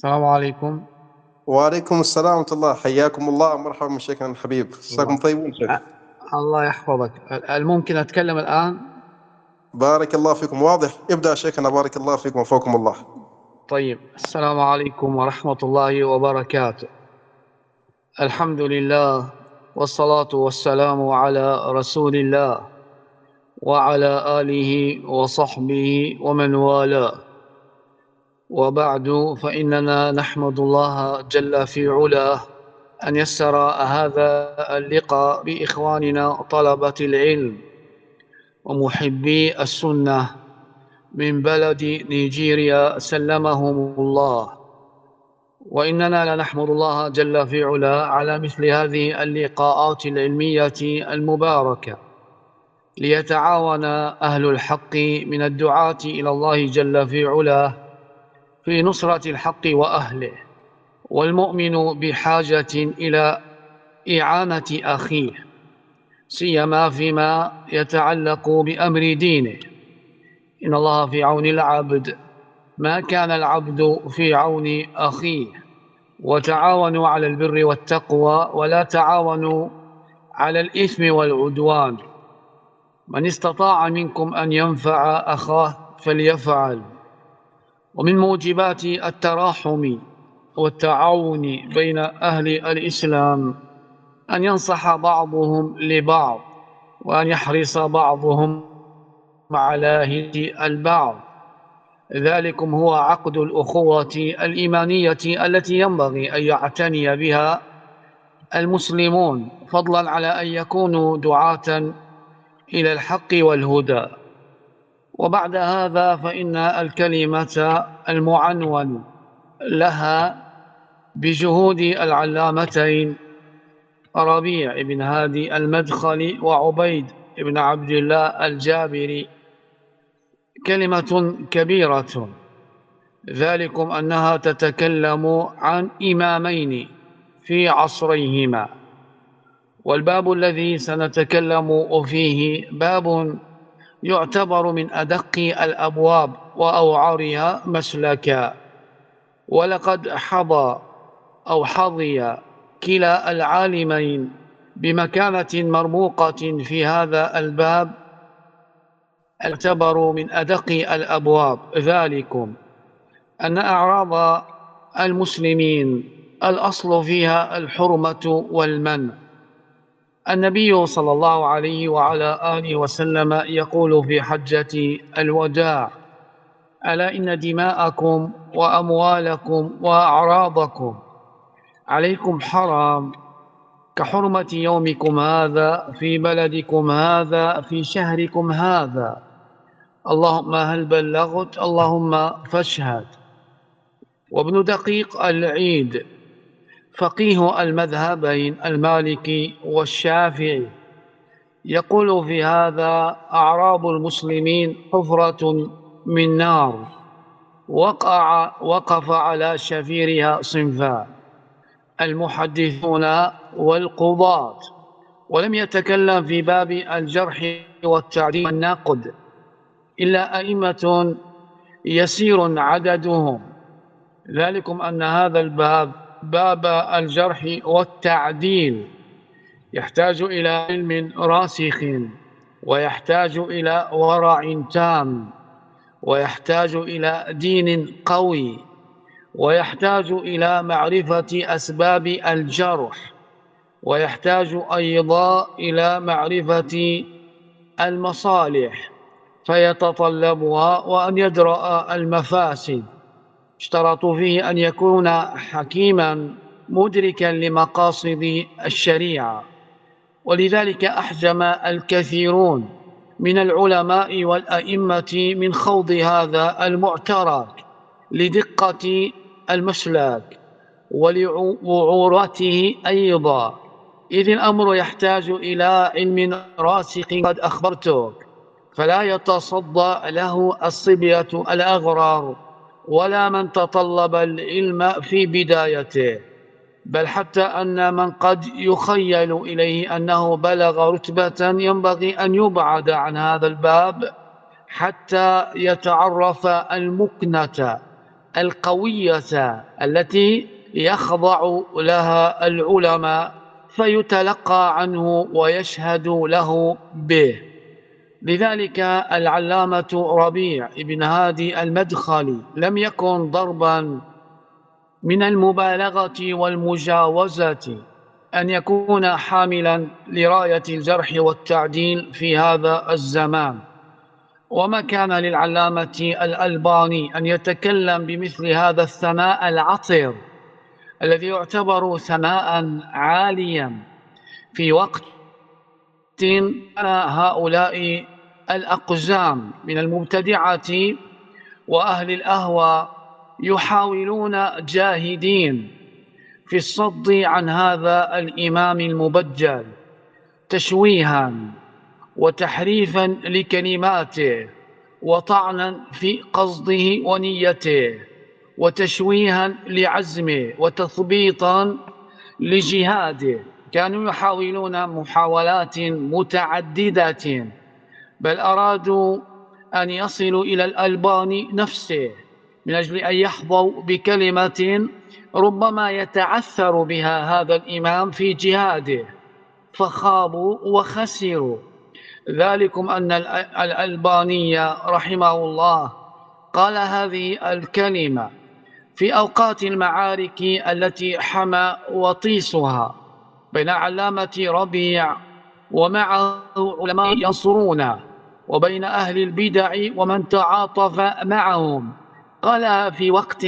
السلام عليكم. وعليكم السلام ورحمة الله، حياكم الله، مرحبا من شيخنا الحبيب، مساكم الله طيبون شيخ. الله يحفظك. الممكن أتكلم الآن؟ بارك الله فيكم، واضح، ابدأ شيخنا، بارك الله فيكم وفوكم الله. طيب، السلام عليكم ورحمة الله وبركاته. الحمد لله، والصلاة والسلام على رسول الله وعلى آله وصحبه ومن والاه، وبعد، فإننا نحمد الله جل في علاه أن يسر هذا اللقاء بإخواننا طلبة العلم ومحبي السنة من بلد نيجيريا سلمهم الله. وإننا لنحمد الله جل في علا على مثل هذه اللقاءات العلمية المباركة، ليتعاون أهل الحق من الدعاة إلى الله جل في علا في نصرة الحق وأهله، والمؤمن بحاجة إلى إعانة أخيه، سيما فيما يتعلق بأمر دينه. إن الله في عون العبد ما كان العبد في عون أخيه، وتعاونوا على البر والتقوى ولا تعاونوا على الإثم والعدوان. من استطاع منكم أن ينفع أخاه فليفعل. ومن موجبات التراحم والتعاون بين أهل الإسلام أن ينصح بعضهم لبعض، وأن يحرص بعضهم على هدي البعض. ذلكم هو عقد الأخوة الإيمانية التي ينبغي أن يعتني بها المسلمون، فضلا على أن يكونوا دعاة إلى الحق والهدى. وبعد هذا فإن الكلمة المعنون لها بجهود العلامتين ربيع بن هادي المدخلي وعبيد بن عبد الله الجابري كلمة كبيرة، ذلكم أنها تتكلم عن إمامين في عصريهما. والباب الذي سنتكلم فيه باب يعتبر من أدق الأبواب وأوعرها مسلكا، ولقد حظي كلا العالمين بمكانة مرموقة في هذا الباب، يعتبر من أدق الأبواب. ذلكم أن أعراض المسلمين الأصل فيها الحرمة والمنع. النبي صلى الله عليه وعلى آله وسلم يقول في حجة الوداع: ألا إن دماءكم وأموالكم وأعراضكم عليكم حرام كحرمة يومكم هذا في بلدكم هذا في شهركم هذا. اللهم هل بلغت؟ اللهم فاشهد. وابن دقيق العيد فقيه المذهبين المالكي والشافعي يقول في هذا: أعراب المسلمين حفرة من نار وقف على شفيرها صنفان: المحدثون والقضاة. ولم يتكلم في باب الجرح والتعديل والنقد إلا أئمة يسير عددهم. ذلكم أن هذا الباب، باب الجرح والتعديل، يحتاج إلى علم راسخ، ويحتاج إلى ورع تام، ويحتاج إلى دين قوي، ويحتاج إلى معرفة أسباب الجرح، ويحتاج أيضا إلى معرفة المصالح فيتطلبها، وأن يدرأ المفاسد. اشترط فيه أن يكون حكيما مدركا لمقاصد الشريعة. ولذلك أحجم الكثيرون من العلماء والأئمة من خوض هذا المعترك لدقة المسلك ولوعورته أيضا، إذ الأمر يحتاج إلى علم راسخ قد أخبرتك، فلا يتصدى له الصبية الأغرار ولا من تطلب العلم في بدايته، بل حتى أن من قد يخيل إليه أنه بلغ رتبة ينبغي أن يبعد عن هذا الباب حتى يتعرف المكنة القوية التي يخضع لها العلماء فيتلقى عنه ويشهد له به. لذلك العلامة ربيع بن هادي المدخلي لم يكن ضربا من المبالغة والمجاوزة أن يكون حاملا لراية الجرح والتعديل في هذا الزمان، وما كان للعلامة الألباني أن يتكلم بمثل هذا الثناء العطر الذي يعتبر ثناء عاليا في وقت كان هؤلاء الأقزام من المبتدعة وأهل الأهوى يحاولون جاهدين في الصد عن هذا الإمام المبجل تشويها وتحريفا لكلماته وطعنا في قصده ونيته وتشويها لعزمه وتثبيطا لجهاده. كانوا يحاولون محاولات متعددة، بل أرادوا أن يصلوا إلى الألباني نفسه من أجل أن يحظوا بكلمة ربما يتعثر بها هذا الإمام في جهاده، فخابوا وخسروا. ذلكم أن الألباني رحمه الله قال هذه الكلمة في أوقات المعارك التي حمى وطيسها بين علامة ربيع ومعه علماء ينصرونه وبين أهل البدع ومن تعاطف معهم. قال في وقت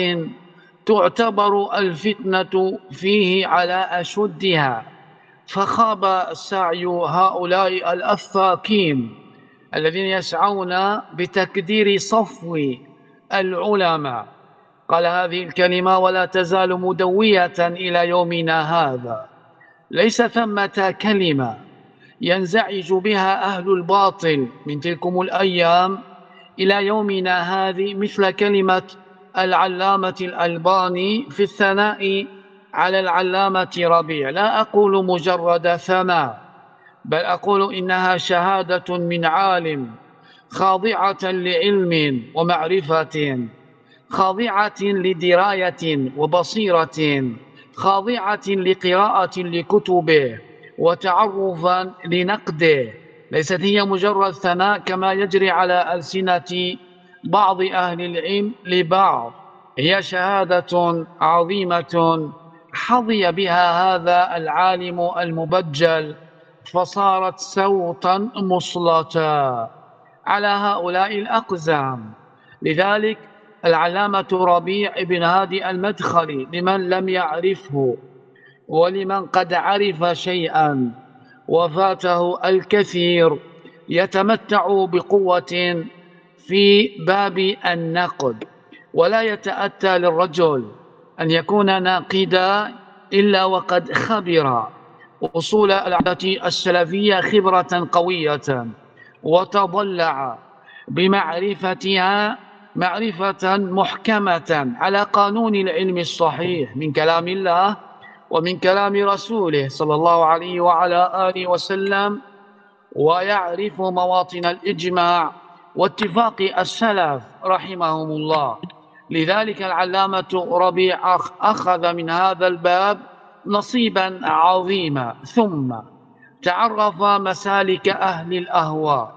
تعتبر الفتنة فيه على أشدها، فخاب سعي هؤلاء الأفاكين الذين يسعون بتكدير صفو العلماء. قال هذه الكلمة ولا تزال مدوية إلى يومنا هذا. ليس ثمة كلمة ينزعج بها أهل الباطل من تلكم الأيام إلى يومنا هذه مثل كلمة العلامة الألباني في الثناء على العلامة ربيع. لا أقول مجرد ثناء، بل أقول إنها شهادة من عالم خاضعة لعلم ومعرفة، خاضعة لدراية وبصيرة، خاضعة لقراءة لكتبه وتعرفا لنقده. ليست هي مجرد ثناء كما يجري على ألسنة بعض أهل العلم لبعض، هي شهادة عظيمة حظي بها هذا العالم المبجل، فصارت صوتا مصلتا على هؤلاء الأقزام. لذلك العلامة ربيع بن هادي المدخلي لمن لم يعرفه ولمن قد عرف شيئا وفاته الكثير يتمتع بقوة في باب النقد، ولا يتأتى للرجل أن يكون ناقدا إلا وقد خبر أصول العقيدة السلفية خبرة قوية وتضلع بمعرفتها معرفة محكمة على قانون العلم الصحيح من كلام الله ومن كلام رسوله صلى الله عليه وعلى آله وسلم، ويعرف مواطن الإجماع واتفاق السلف رحمهم الله. لذلك العلامة ربيع أخذ من هذا الباب نصيبا عظيما، ثم تعرف مسالك أهل الأهواء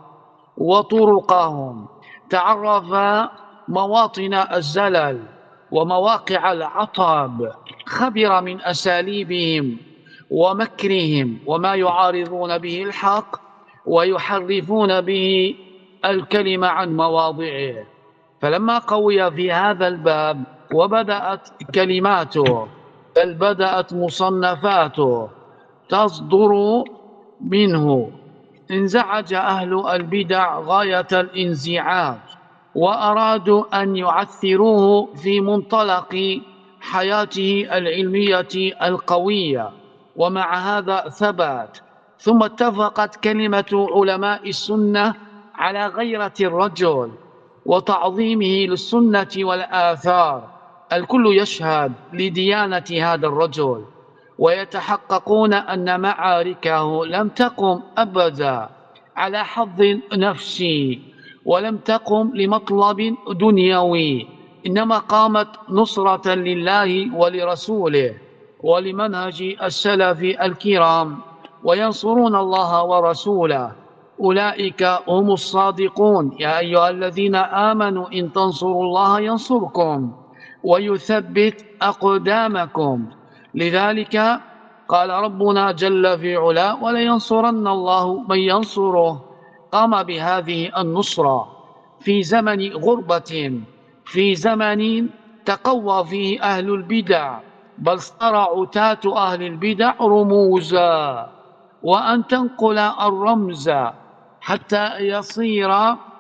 وطرقهم، تعرف مواطن الزلل ومواقع العطب، خبر من أساليبهم ومكرهم وما يعارضون به الحق ويحرفون به الكلمة عن مواضعه. فلما قوي في هذا الباب وبدأت كلماته بل بدأت مصنفاته تصدر منه، انزعج أهل البدع غاية الانزعاج وأرادوا أن يعثروه في منطلق حياته العلمية القوية، ومع هذا ثبات. ثم اتفقت كلمة علماء السنة على غيرة الرجل وتعظيمه للسنة والآثار. الكل يشهد لديانة هذا الرجل ويتحققون أن معاركه لم تقم أبدا على حظ نفسي ولم تقم لمطلب دنيوي، إنما قامت نصرة لله ولرسوله ولمنهج السلف الكرام، وينصرون الله ورسوله، أولئك هم الصادقون. يا أيها الذين آمنوا إن تنصروا الله ينصركم ويثبت أقدامكم. لذلك قال ربنا جل في علا: ولينصرن الله من ينصره. قام بهذه النصرة في زمن غربة، في زمن تقوى فيه أهل البدع، بل صار عتاة أهل البدع رموزا، وأن تنقل الرمز حتى يصير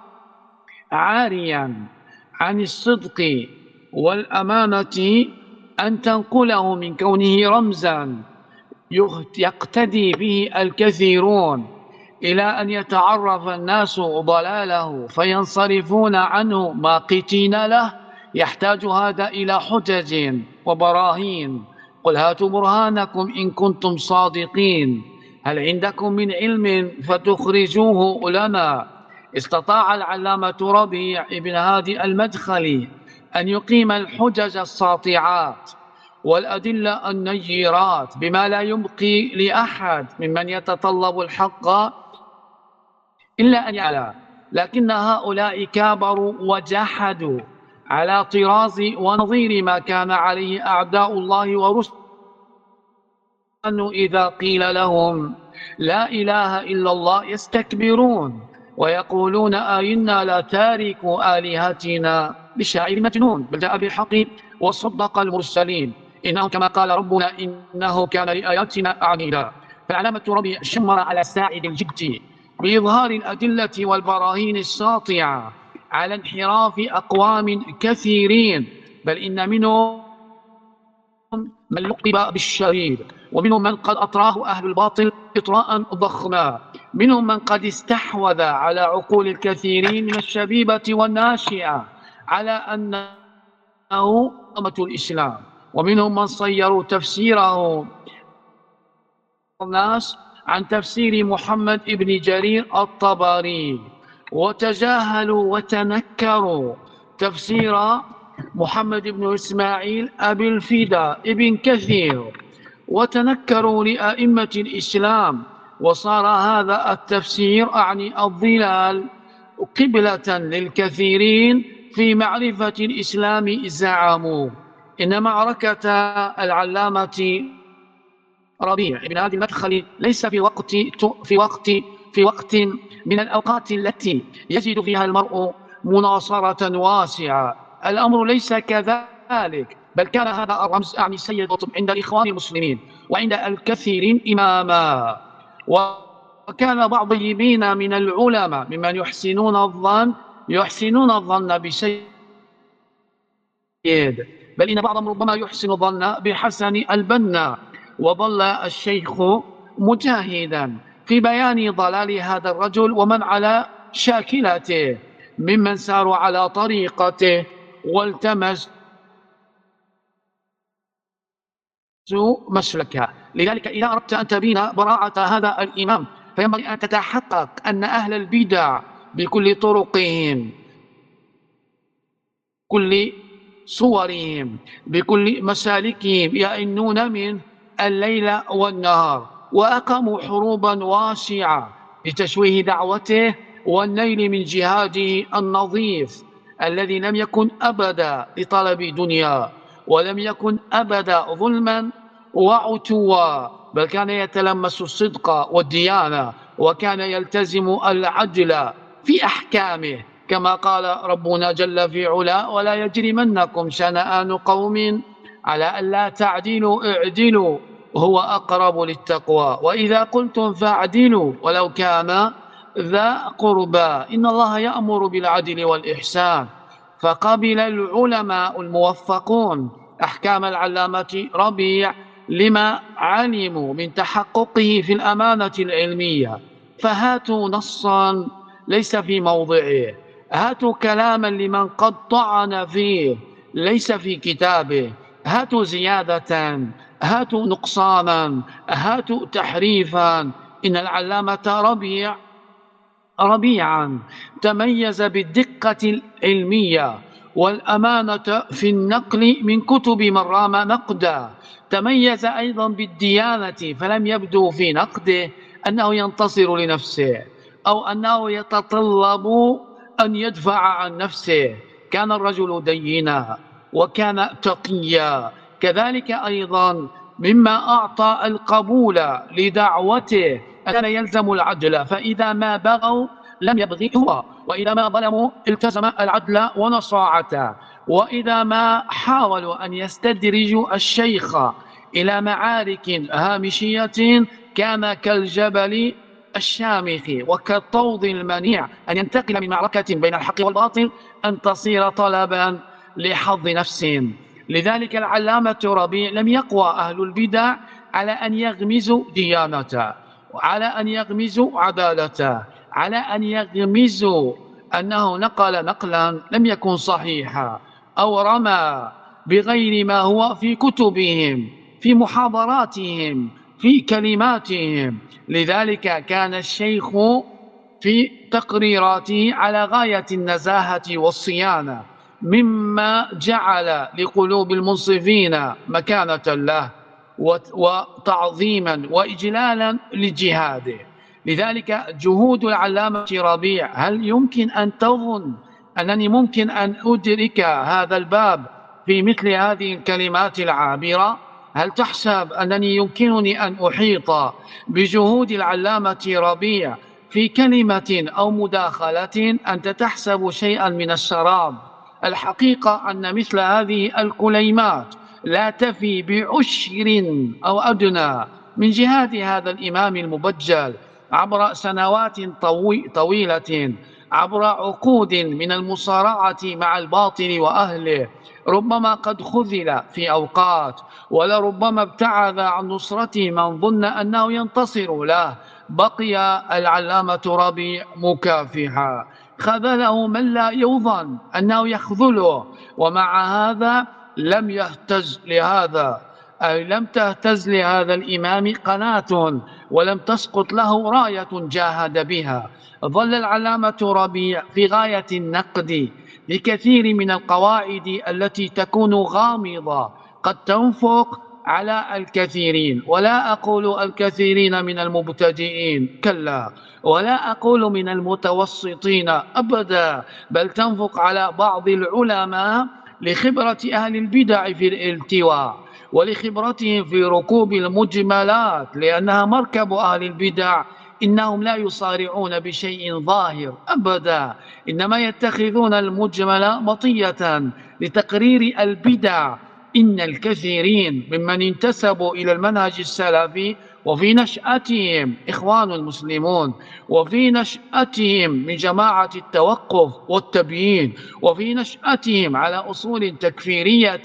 عاريا عن الصدق والأمانة، أن تنقله من كونه رمزا يقتدي به الكثيرون إلى أن يتعرف الناس ضلاله فينصرفون عنه ماقتين له. يحتاج هذا إلى حجج وبراهين. قل هاتوا برهانكم إن كنتم صادقين، هل عندكم من علم فتخرجوه لنا. استطاع العلامة ربيع بن هادي المدخلي أن يقيم الحجج الساطعات والأدلة النيرات بما لا يبقي لأحد ممن يتطلب الحق إلا أن يعلم، لكن هؤلاء كابروا وجحدوا على طراز ونظير ما كان عليه أعداء الله ورسله. إذا قيل لهم لا إله إلا الله يستكبرون ويقولون أئنا لتاركوا آلهتنا لشاعر مجنون، بل جاء بالحق وصدق المرسلين إنه كما قال ربنا إنه كان لآياتنا عنيدا. فالعلامة ربيع شمر على ساعد الجد بإظهار الأدلة والبراهين الساطعة على انحراف أقوام كثيرين، بل إن منهم من لقب بالشرير، ومنهم من قد أطراه أهل الباطل إطراء ضخما، منهم من قد استحوذ على عقول الكثيرين من الشبيبة والناشئة على أنه أمة الإسلام، ومنهم من صيروا تفسيره الناس عن تفسير محمد بن جرير الطبري، وتجاهلوا وتنكروا تفسير محمد بن إسماعيل أبي الفداء ابن كثير، وتنكروا لأئمة الإسلام. وصار هذا التفسير أعني الضلال قبلة للكثيرين في معرفة الإسلام. زعموا إن معركة العلامة ربيع بن هادي المدخلي ليس في وقت من الأوقات التي يجد فيها المرء مناصرة واسعة. الأمر ليس كذلك، بل كان هذا الرمز أعني سيد قطب عند الإخوان المسلمين وعند الكثير إماما. وكان بعض الطيبين من العلماء ممن يحسنون الظن بسيد، بل إن بعضهم ربما يحسن الظن بحسن البنا. وظل الشيخ مجاهدا في بيان ضلال هذا الرجل ومن على شاكلته ممن ساروا على طريقته والتمسوا مسلكه. لذلك إذا أردت أن تبين براعة هذا الإمام فينبغي أن تتحقق أن أهل البدع بكل طرقهم، كل صورهم، بكل مسالكهم يئنون من الليل والنهار، وأقاموا حروبا واسعة لتشويه دعوته والنيل من جهاده النظيف الذي لم يكن أبدا لطلب دنيا، ولم يكن أبدا ظلما وعتوا، بل كان يتلمس الصدق والديانة، وكان يلتزم العدل في أحكامه كما قال ربنا جل في علا: ولا يجرمنكم شنآن قوم على ألا تعدلوا اعدلوا هو أقرب للتقوى وإذا قلتم فاعدلوا ولو كان ذا قربى إن الله يأمر بالعدل والإحسان. فقبل العلماء الموفقون أحكام العلامة ربيع لما علموا من تحققه في الأمانة العلمية. فهاتوا نصا ليس في موضعه، هاتوا كلاما لمن قد طعن فيه ليس في كتابه، هاتوا زيادة، هاتوا نقصانا، هاتوا تحريفا. إن العلامة ربيعا تميز بالدقة العلمية والأمانة في النقل من كتب من رام نقدا. تميز أيضا بالديانة، فلم يبدو في نقده أنه ينتصر لنفسه أو أنه يتطلب أن يدفع عن نفسه. كان الرجل دينا وكان تقيا. كذلك أيضا مما أعطى القبول لدعوته كان يلزم العدل، فإذا ما بغوا لم يبغي هو، وإذا ما ظلموا التزم العدل ونصاعته، وإذا ما حاولوا أن يستدرجوا الشيخ إلى معارك هامشية كان كالجبل الشامخ وكالطود المنيع أن ينتقل من معركة بين الحق والباطل أن تصير طلبا لحظ نفس. لذلك العلامة ربيع لم يقوى أهل البدع على أن يغمزوا ديانته، وعلى أن يغمزوا عدالته، على أن يغمزوا أنه نقل نقلا لم يكن صحيحا، أو رمى بغير ما هو في كتبهم، في محاضراتهم، في كلماتهم. لذلك كان الشيخ في تقريراته على غاية النزاهة والصيانة، مما جعل لقلوب المنصفين مكانة له وتعظيما وإجلالا لجهاده. لذلك جهود العلامة ربيع، هل يمكن أن تظن أنني ممكن أن أدرك هذا الباب في مثل هذه الكلمات العابرة؟ هل تحسب أنني يمكنني أن أحيط بجهود العلامة ربيع في كلمة أو مداخلة أنت تحسب شيئا من الشراب؟ الحقيقة أن مثل هذه الكليمات لا تفي بعشر أو أدنى من جهاد هذا الإمام المبجل عبر سنوات طويلة، عبر عقود من المصارعة مع الباطل وأهله، ربما قد خذل في أوقات، ولربما ابتعد عن نصرته من ظن أنه ينتصر له. بقي العلامة ربيع مكافحا، خذله من لا يظن أنه يخذله، ومع هذا لم يهتز لهذا، أي لم تهتز لهذا الإمام قناة، ولم تسقط له راية جاهد بها. ظل العلامة ربيع في غاية النقد لكثير من القواعد التي تكون غامضة، قد تنفق على الكثيرين، ولا أقول الكثيرين من المبتدئين، كلا، ولا أقول من المتوسطين أبدا، بل تنفق على بعض العلماء لخبرة أهل البدع في الالتواء، ولخبرتهم في ركوب المجملات، لأنها مركب أهل البدع. إنهم لا يصارعون بشيء ظاهر أبدا، إنما يتخذون المجمل مطية لتقرير البدع. إن الكثيرين ممن انتسبوا إلى المنهج السلفي وفي نشأتهم إخوان المسلمون، وفي نشأتهم من جماعة التوقف والتبيين، وفي نشأتهم على أصول تكفيرية،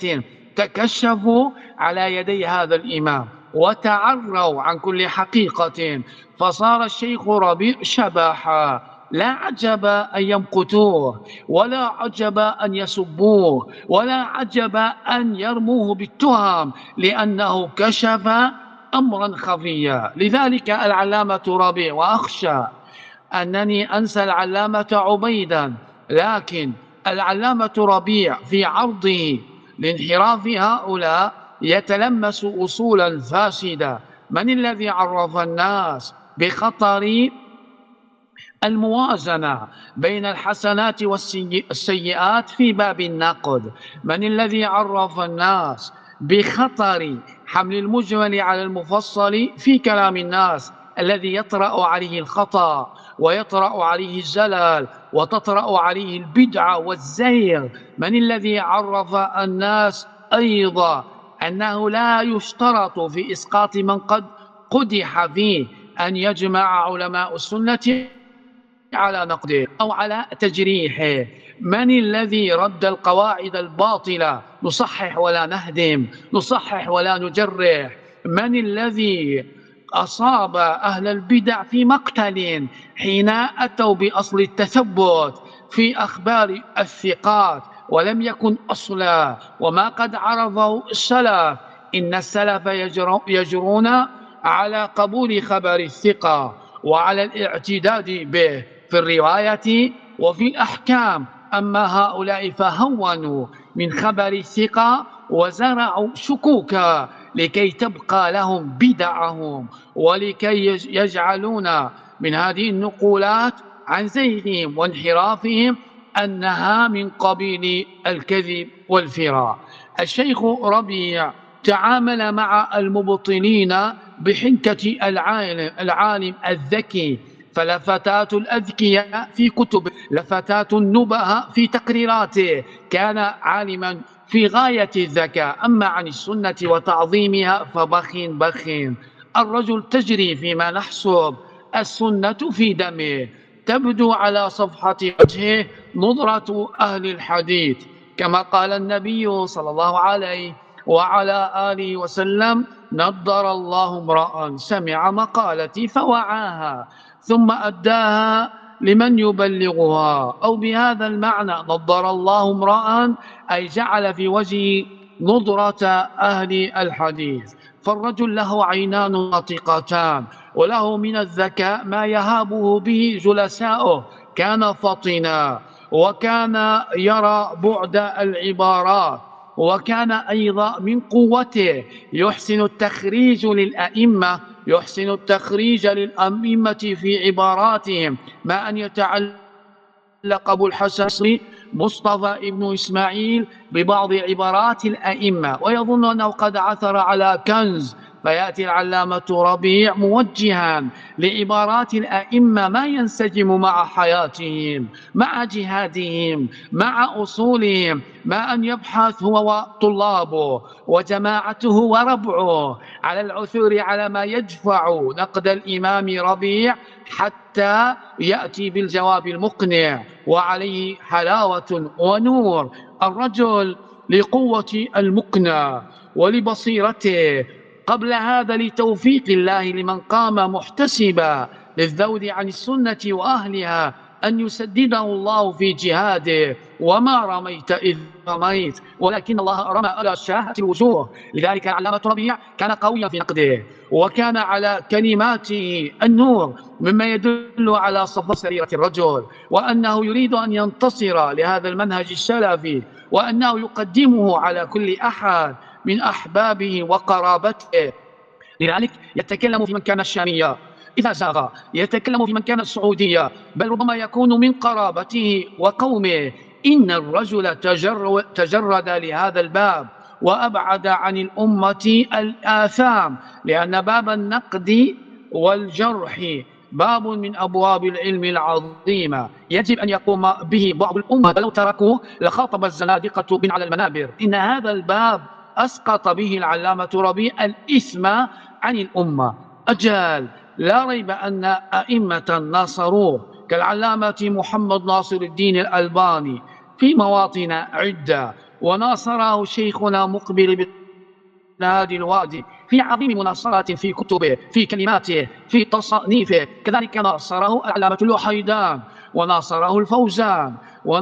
تكشفوا على يدي هذا الإمام وتعروا عن كل حقيقة، فصار الشيخ ربيع شباحا. لا عجب أن يمقتوه، ولا عجب أن يسبوه، ولا عجب أن يرموه بالتهم، لأنه كشف أمرا خفيا. لذلك العلامة ربيع، وأخشى أنني أنسى العلامة عبيدا، لكن العلامة ربيع في عرضه لانحراف هؤلاء يتلمس أصولا فاسدة. من الذي عرف الناس بخطر الموازنة بين الحسنات والسيئات في باب النقد؟ من الذي عرف الناس بخطر حمل المجمل على المفصل في كلام الناس الذي يطرأ عليه الخطأ ويطرأ عليه الزلل وتطرأ عليه البدعة والزيغ؟ من الذي عرف الناس أيضا أنه لا يشترط في إسقاط من قد قدح فيه أن يجمع علماء السنة على نقده أو على تجريحه؟ من الذي رد القواعد الباطلة؟ نصحح ولا نهدم، نصحح ولا نجرح. من الذي أصاب أهل البدع في مقتل حين أتوا بأصل التثبت في أخبار الثقات ولم يكن أصلا، وما قد عرضه السلف؟ إن السلف يجرون على قبول خبر الثقة وعلى الاعتداد به في الرواية وفي الأحكام. أما هؤلاء فهونوا من خبر الثقة وزرعوا شكوكا لكي تبقى لهم بدعهم، ولكي يجعلون من هذه النقولات عن زيغهم وانحرافهم أنها من قبيل الكذب والفراء. الشيخ ربيع تعامل مع المبطلين بحنكة العالم الذكي، فلفتات الأذكياء في كتب، لفتات النبهاء في تقريراته، كان عالما في غاية الذكاء. أما عن السنة وتعظيمها فبخ الرجل تجري فيما نحسب السنة في دمه، تبدو على صفحة وجهه نظرة أهل الحديث، كما قال النبي صلى الله عليه وعلى آله وسلم: نضر الله امرأ سمع مقالتي فوعاها ثم أداها لمن يبلغها. أو بهذا المعنى نضر الله امرأ أي جعل في وجهه نظرة أهل الحديث. فالرجل له عينان ناطقتان، وله من الذكاء ما يهابه به جلساؤه، كان فطنا، وكان يرى بعد العبارات، وكان أيضا من قوته يحسن التخريج للأئمة، يحسن التخريج للأئمة في عباراتهم، ما أن يتعلق أبو الحسن مصطفى ابن إسماعيل ببعض عبارات الأئمة ويظن أنه قد عثر على كنز، فيأتي العلامة ربيع موجها لعبارات الأئمة ما ينسجم مع حياتهم، مع جهادهم، مع أصولهم، ما أن يبحث هو وطلابه وجماعته وربعه على العثور على ما يدفع نقد الإمام ربيع حتى يأتي بالجواب المقنع وعليه حلاوة ونور. الرجل لقوة المقنع ولبصيرته، قبل هذا لتوفيق الله لمن قام محتسبا للذود عن السنة وأهلها أن يسدده الله في جهاده. وما رميت إذ رميت ولكن الله رمى على شاهة الوجوه. لذلك العلامة ربيع كان قويا في نقده، وكان على كلماته النور، مما يدل على صفاء سريرة الرجل، وأنه يريد أن ينتصر لهذا المنهج السلفي، وأنه يقدمه على كل أحد من أحبابه وقرابته. لذلك يتكلم في من كان الشامية إذا زاغ، يتكلم في من كان السعودية، بل ربما يكون من قرابته وقومه. إن الرجل تجرد لهذا الباب وأبعد عن الأمة الآثام، لأن باب النقد والجرح باب من أبواب العلم العظيمة يجب أن يقوم به بعض الأمة، فلو تركوه لخاطب الزنادقة بن على المنابر. إن هذا الباب أسقط به العلامة ربيع الإثم عن الأمة. أجل لا ريب أن أئمة ناصروه كالعلامة محمد ناصر الدين الألباني في مواطن عدة، وناصره شيخنا مقبل بن هادي الوادي في عظيم مناصرات في كتبه، في كلماته، في تصانيفه. كذلك ناصره العلامة الوحيدان، وناصره الفوزان،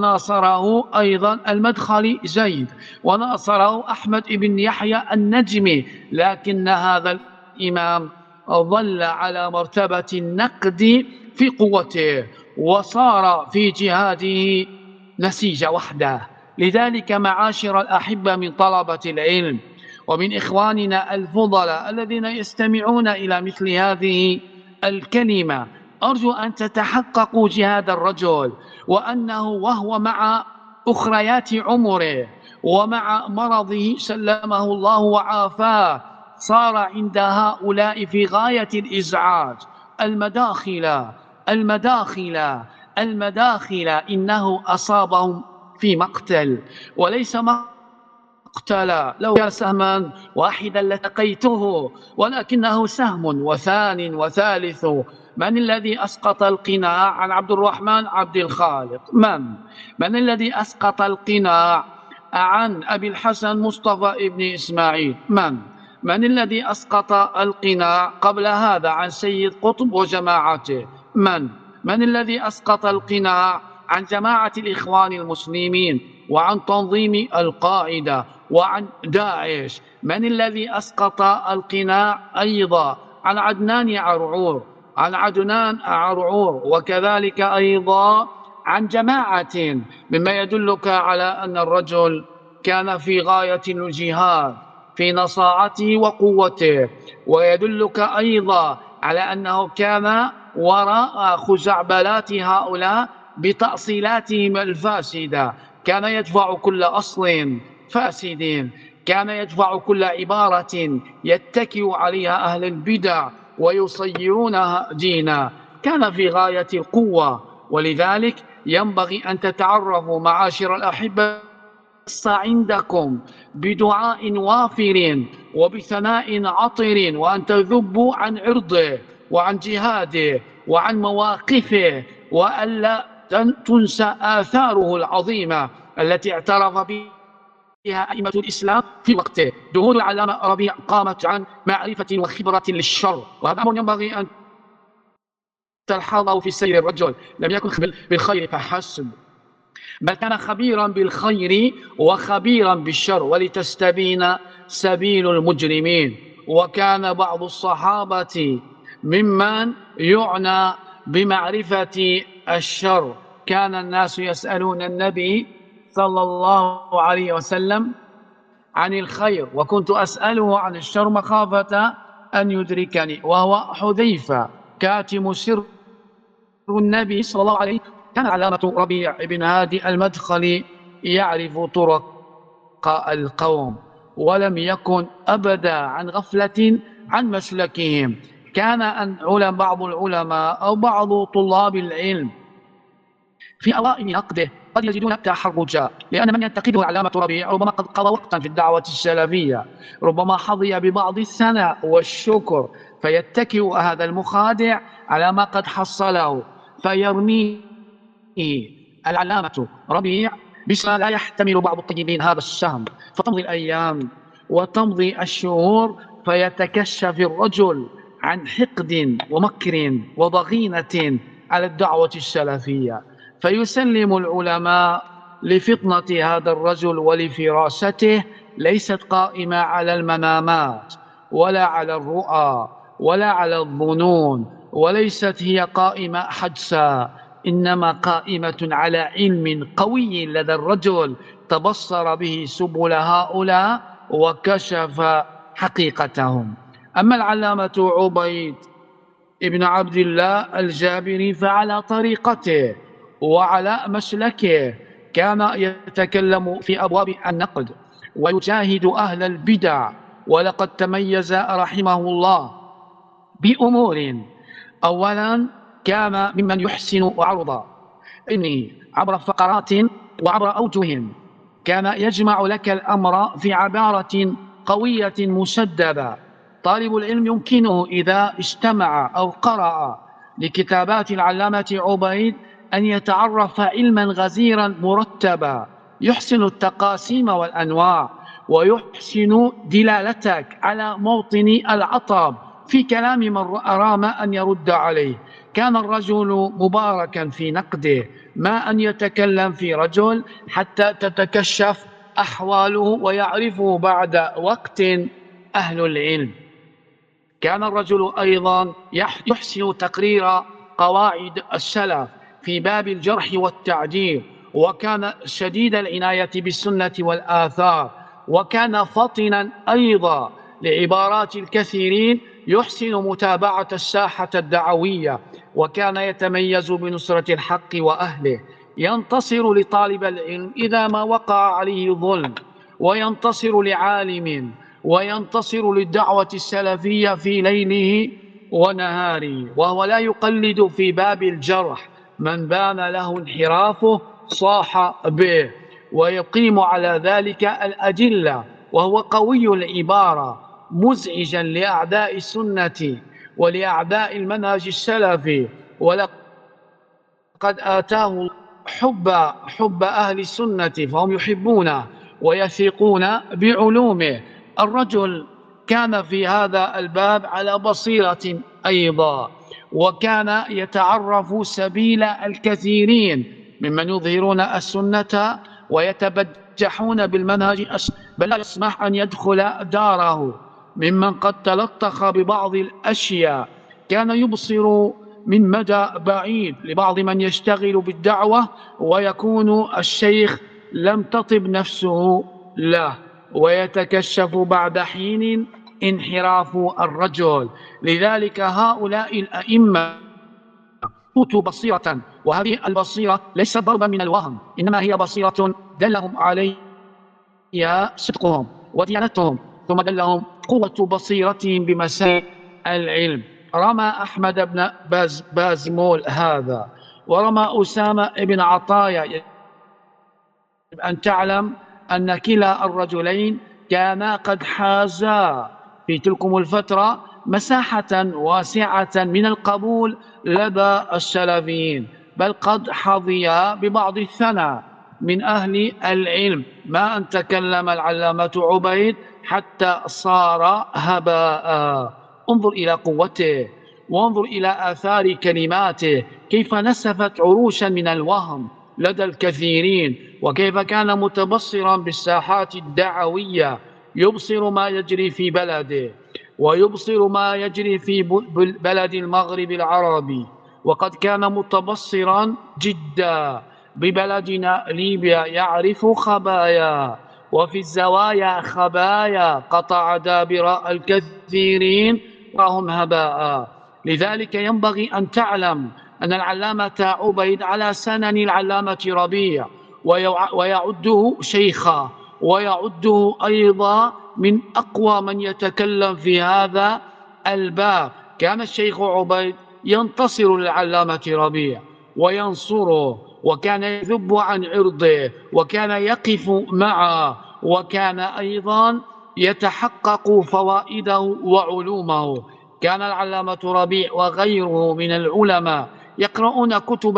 وناصره أيضا المدخلي زيد، وناصره أحمد بن يحيى النجمي. لكن هذا الإمام ظل على مرتبة النقد في قوته، وصار في جهاده نسيج وحده. لذلك معاشر الأحبة من طلبة العلم ومن إخواننا الفضلاء الذين يستمعون إلى مثل هذه الكلمة، أرجو أن تتحققوا جهاد الرجل، وأنه وهو مع أخريات عمره ومع مرضه سلمه الله وعافاه صار عند هؤلاء في غاية الإزعاج. المداخلة إنه أصابهم في مقتل، وليس مقتلا. لو كان سهما واحدا لتقيته، ولكنه سهم وثان وثالث. من الذي أسقط القناع عن عبد الرحمن عبد الخالق؟ من الذي أسقط القناع عن أبي الحسن مصطفى ابن إسماعيل؟ من الذي أسقط القناع قبل هذا عن سيد قطب وجماعته؟ من الذي أسقط القناع عن جماعة الإخوان المسلمين وعن تنظيم القاعدة وعن داعش؟ من الذي أسقط القناع أيضا عن عدنان عرعور، وكذلك أيضا عن جماعة، مما يدلك على أن الرجل كان في غاية الجهاد في نصاعته وقوته، ويدلك أيضا على أنه كان وراء خزعبلات هؤلاء بتأصيلاتهم الفاسدة، كان يدفع كل أصل فاسد، كان يدفع كل عبارة يتكئ عليها أهل البدع ويصيرونها دينا، كان في غاية القوة. ولذلك ينبغي أن تتعرفوا معاشر الأحبة عندكم بدعاء وافر وبثناء عطر، وأن تذبوا عن عرضه وعن جهاده وعن مواقفه، وألا تنسى آثاره العظيمة التي اعترف بها أئمة الإسلام في وقته. دهور العلامة ربيع قامت عن معرفة وخبرة للشر، وهذا أمر ينبغي أن تلحظه في سير الرجل، لم يكن خبير بالخير فحسب، بل كان خبيرا بالخير وخبيرا بالشر، ولتستبين سبيل المجرمين. وكان بعض الصحابة ممن يعنى بمعرفة الشر، كان الناس يسألون النبي صلى الله عليه وسلم عن الخير، وكنت أسأله عن الشر مخافة أن يدركني، وهو حذيفة كاتم سر النبي صلى الله عليه وسلم. كان علامة ربيع بن هادي المدخلي يعرف طرق القوم، ولم يكن أبدا عن غفلة عن مسلكهم. كان أن بعض العلماء أو بعض طلاب العلم في أوائل نقده قد يجدون تحرجا، لأن من ينتقده علامة ربيع ربما قد قضى وقتا في الدعوة السلفية، ربما حظي ببعض الثناء والشكر، فيتكئ هذا المخادع على ما قد حصله، فيرميه العلامة ربيع بما لا يحتمل بعض الطيبين هذا السهم. فتمضي الأيام وتمضي الشهور، فيتكشف الرجل عن حقد ومكر وضغينة على الدعوة السلفية، فيسلم العلماء لفطنة هذا الرجل ولفراسته، ليست قائمة على المنامات ولا على الرؤى ولا على الظنون، وليست هي قائمة حدسا، إنما قائمة على علم قوي لدى الرجل تبصر به سبل هؤلاء وكشف حقيقتهم. أما العلامة عبيد ابن عبد الله الجابري فعلى طريقته وعلى مسلكه كان يتكلم في أبواب النقد ويجاهد أهل البدع، ولقد تميز رحمه الله بأمور. أولا كان ممن يحسن عرض علمه عبر فقرات وعبر أوجه، كان يجمع لك الأمر في عبارة قوية مسددة. طالب العلم يمكنه إذا استمع أو قرأ لكتابات العلامة عبيد أن يتعرف علما غزيرا مرتبا، يحسن التقاسيم والأنواع، ويحسن دلالتك على موطن العطب في كلام من أرام أن يرد عليه. كان الرجل مباركا في نقده، ما أن يتكلم في رجل حتى تتكشف أحواله ويعرفه بعد وقت أهل العلم. كان الرجل أيضا يحسن تقرير قواعد السلف في باب الجرح والتعديل، وكان شديد العناية بالسنة والآثار، وكان فطنا أيضا لعبارات الكثيرين، يحسن متابعة الساحة الدعوية، وكان يتميز بنصرة الحق وأهله، ينتصر لطالب العلم إذا ما وقع عليه ظلم، وينتصر لعالم، وينتصر للدعوة السلفية في ليله ونهاره، وهو لا يقلد في باب الجرح، من بان له انحرافه صاح به، ويقيم على ذلك الأدلة، وهو قوي العبارة مزعجا لأعداء السنة ولأعداء المنهج السلفي، ولقد آتاه حب أهل السنة فهم يحبونه ويثقون بعلومه. الرجل كان في هذا الباب على بصيرة أيضا، وكان يتعرف سبيل الكثيرين ممن يظهرون السنة ويتبجحون بالمنهج، بل لا يسمح أن يدخل داره ممن قد تلطخ ببعض الأشياء. كان يبصر من مدى بعيد لبعض من يشتغل بالدعوة ويكون الشيخ لم تطب نفسه له، ويتكشف بعد حين انحراف الرجل. لذلك هؤلاء الأئمة أوتوا بصيرة، وهذه البصيرة ليست ضربا من الوهم، إنما هي بصيرة دلهم عليها صدقهم وديانتهم، ثم دلهم قوة بصيرتهم بمسائل العلم. رمى أحمد بن بازمول هذا، ورمى أسامة بن عطايا. أن تعلم أن كلا الرجلين كانا قد حازا في تلكم الفترة مساحة واسعة من القبول لدى السلفيين، بل قد حظيا ببعض الثناء من أهل العلم، ما أن تكلم العلامة عبيد حتى صار هباء. انظر إلى قوته، وانظر إلى آثار كلماته، كيف نسفت عروشا من الوهم لدى الكثيرين، وكيف كان متبصرا بالساحات الدعوية، يبصر ما يجري في بلده، ويبصر ما يجري في بلد المغرب العربي، وقد كان متبصرا جدا ببلدنا ليبيا، يعرف خبايا، وفي الزوايا خبايا، قطع دابر الكثيرين وهم هباء. لذلك ينبغي أن تعلم أن العلامة عبيد على سنن العلامة ربيع، ويعده شيخا، ويعده أيضا من أقوى من يتكلم في هذا الباب. كان الشيخ عبيد ينتصر للعلامة ربيع وينصره، وكان يذب عن عرضه، وكان يقف معه، وكان أيضا يتحقق فوائده وعلومه. كان العلامة ربيع وغيره من العلماء يقرؤون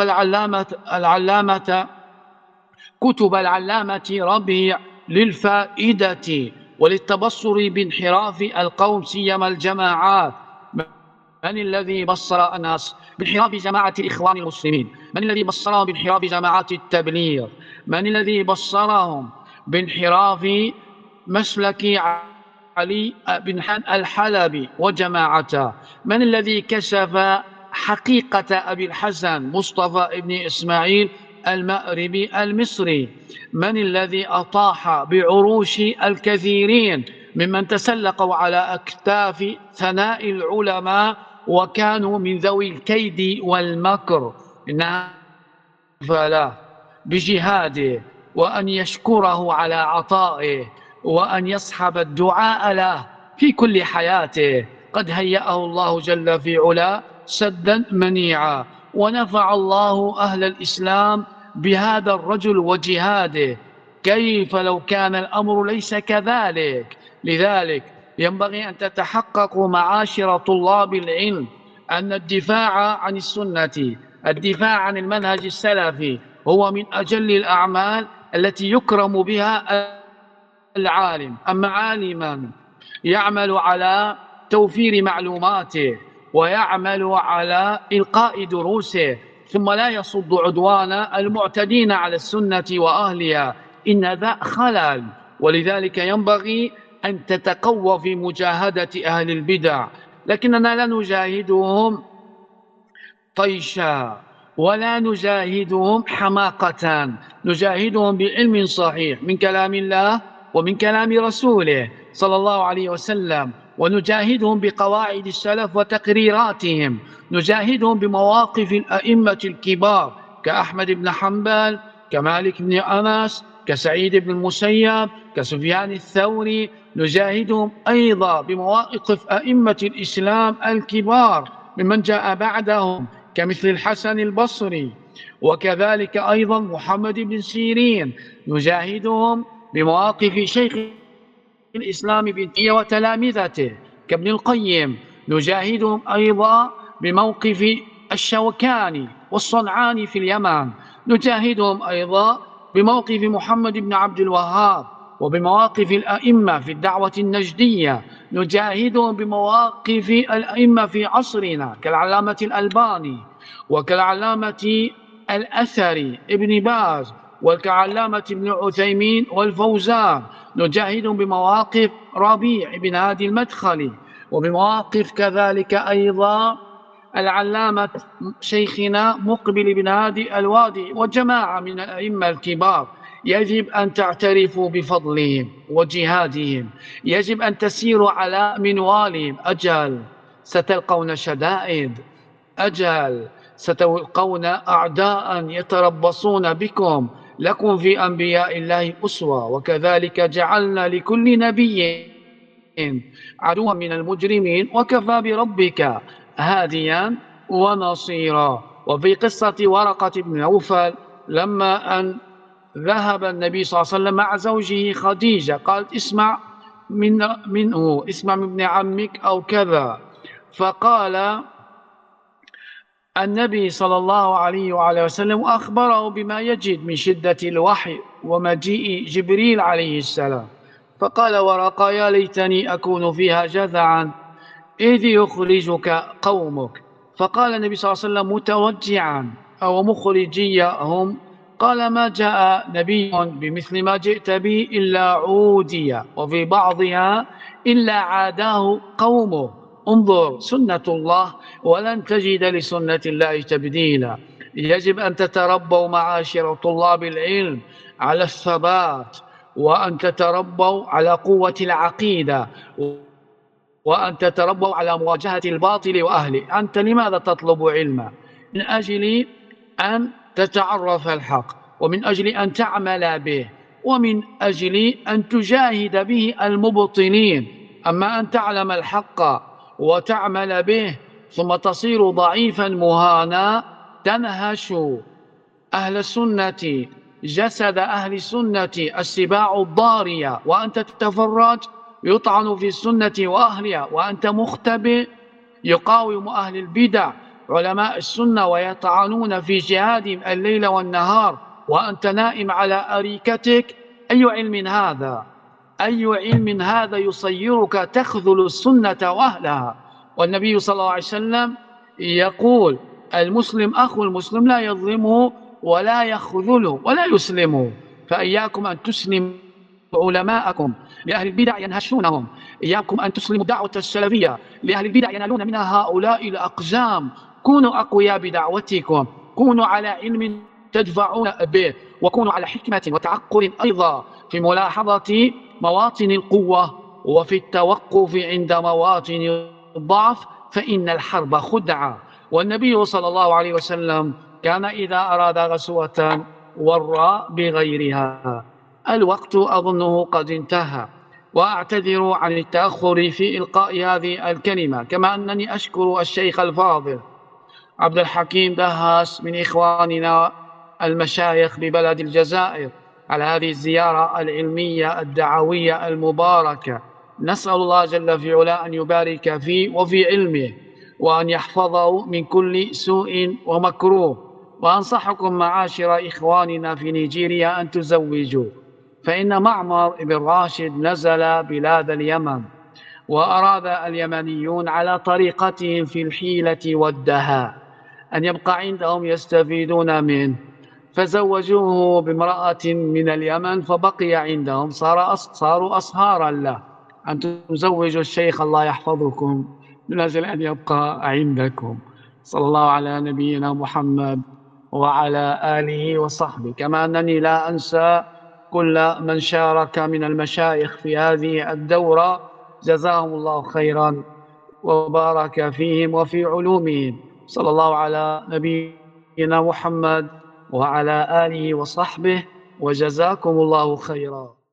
كتب العلامة ربيع للفائدة وللتبصر بانحراف القوم، سيما الجماعات. من الذي بصر الناس بانحراف جماعة الإخوان المسلمين؟ من الذي بصرهم بانحراف جماعات التبليغ؟ من الذي بصرهم بانحراف مسلك علي بن الحلبي وجماعته؟ من الذي كشف حقيقة أبي الحسن مصطفى بن إسماعيل المأربي المصري؟ من الذي أطاح بعروش الكثيرين ممن تسلقوا على أكتاف ثناء العلماء وكانوا من ذوي الكيد والمكر؟ إنها فلا بجهاده، وأن يشكره على عطائه، وأن يصحب الدعاء له في كل حياته. قد هيأه الله جل في علا سدا منيعا، ونفع الله أهل الإسلام بهذا الرجل وجهاده. كيف لو كان الأمر ليس كذلك؟ لذلك ينبغي أن تتحققوا معاشر طلاب العلم أن الدفاع عن السنة، الدفاع عن المنهج السلفي، هو من أجل الأعمال التي يكرم بها العالم. أما عالما يعمل على توفير معلوماته ويعمل على إلقاء دروسه ثم لا يصد عدوان المعتدين على السنة وأهلها، إن ذا خلل. ولذلك ينبغي أن تتقوى في مجاهدة أهل البدع، لكننا لا نجاهدهم طيشا ولا نجاهدهم حماقة، نجاهدهم بعلم صحيح من كلام الله ومن كلام رسوله صلى الله عليه وسلم، ونجاهدهم بقواعد السلف وتقريراتهم، نجاهدهم بمواقف الأئمة الكبار كأحمد بن حنبل، كمالك بن أنس، كسعيد بن المسيب، كسفيان الثوري. نجاهدهم أيضا بمواقف أئمة الإسلام الكبار ممن جاء بعدهم كمثل الحسن البصري، وكذلك أيضا محمد بن سيرين. نجاهدهم بمواقف شيخ الإسلام ابن تيمية وتلامذته كابن القيم. نجاهدهم أيضا بموقف الشوكاني والصنعاني في اليمن. نجاهدهم أيضا بموقف محمد بن عبد الوهاب وبمواقف الأئمة في الدعوة النجدية. نجاهدهم بمواقف الأئمة في عصرنا كالعلامة الألباني وكالعلامة الأثري ابن باز وكعلامة ابن عثيمين والفوزان. نجاهدهم بمواقف ربيع بن هادي المدخلي، وبمواقف كذلك أيضا العلامة شيخنا مقبل بن هادي الوادي وجماعة من الأئمة الكبار، يجب أن تعترفوا بفضلهم وجهادهم، يجب أن تسيروا على منوالهم. أجل ستلقون شدائد، أجل ستلقون أعداء يتربصون بكم، لكم في أنبياء الله أسوة، وكذلك جعلنا لكل نبي عدوا من المجرمين، وكفى بربك هاديا ونصيرا. وفي قصة ورقة بن نوفل لما أن ذهب النبي صلى الله عليه وسلم مع زوجه خديجة، قالت اسمع منه، اسمع من ابن عمك أو كذا، فقال النبي صلى الله عليه وعلى وسلم أخبره بما يجد من شدة الوحي ومجيء جبريل عليه السلام، فقال ورقة يا ليتني أكون فيها جذعا إذ يخرجك قومك. فقال النبي صلى الله عليه وسلم متوجعا أو مخرجيهم، قال ما جاء نبي بمثل ما جئت به إلا عودي، وفي بعضها إلا عاداه قومه. انظر سنة الله، ولن تجد لسنة الله تبديلا. يجب أن تتربوا معاشر طلاب العلم على الثبات، وأن تتربوا على قوة العقيدة، وأن تتربوا على مواجهة الباطل وأهله. أنت لماذا تطلب علما؟ من أجل أن تتعرف الحق، ومن أجل أن تعمل به، ومن أجل أن تجاهد به المبطلين. أما أن تعلم الحق وتعمل به ثم تصير ضعيفا مهانا، تنهش أهل السنة جسد أهل السنة السباع الضارية، وأنت تتفرج يطعن في السنة وأهلها، وأنت مختبئ يقاوم أهل البدع علماء السنة ويطعنون في جهادهم الليل والنهار، وأنت نائم على أريكتك. أي علم هذا؟ أي علم هذا يصيرك تخذل السنة وأهلها؟ والنبي صلى الله عليه وسلم يقول المسلم أخو المسلم لا يظلمه ولا يخذله ولا يسلمه. فإياكم أن تسلموا علماءكم لأهل البدع ينهشونهم، إياكم أن تسلموا الدعوة السلفية لأهل البدع ينالون منها هؤلاء الأقزام. كونوا أقوياء بدعوتكم، كونوا على علم تدفعون به، وكونوا على حكمة وتعقل أيضا في ملاحظة مواطن القوة وفي التوقف عند مواطن الضعف، فإن الحرب خدعة. والنبي صلى الله عليه وسلم كان إذا أراد غزوة ورى بغيرها. الوقت أظنه قد انتهى، وأعتذر عن التأخر في إلقاء هذه الكلمة، كما أنني أشكر الشيخ الفاضل عبد الحكيم دهاس من إخواننا المشايخ ببلد الجزائر على هذه الزيارة العلمية الدعوية المباركة. نسأل الله جل في علا أن يبارك فيه وفي علمه، وأن يحفظه من كل سوء ومكروه. وأنصحكم معاشر إخواننا في نيجيريا أن تزوجوا، فإن معمر بن راشد نزل بلاد اليمن، وأراد اليمنيون على طريقتهم في الحيلة والدهاء أن يبقى عندهم يستفيدون منه، فزوجوه بامرأة من اليمن فبقي عندهم، صاروا أصهارا له. أن تزوجوا الشيخ الله يحفظكم من أجل أن يبقى عندكم. صلى الله على نبينا محمد وعلى آله وصحبه. كما أنني لا أنسى كل من شارك من المشايخ في هذه الدورة، جزاهم الله خيرا وبارك فيهم وفي علومهم. صلى الله على نبينا محمد وعلى آله وصحبه، وجزاكم الله خيرا.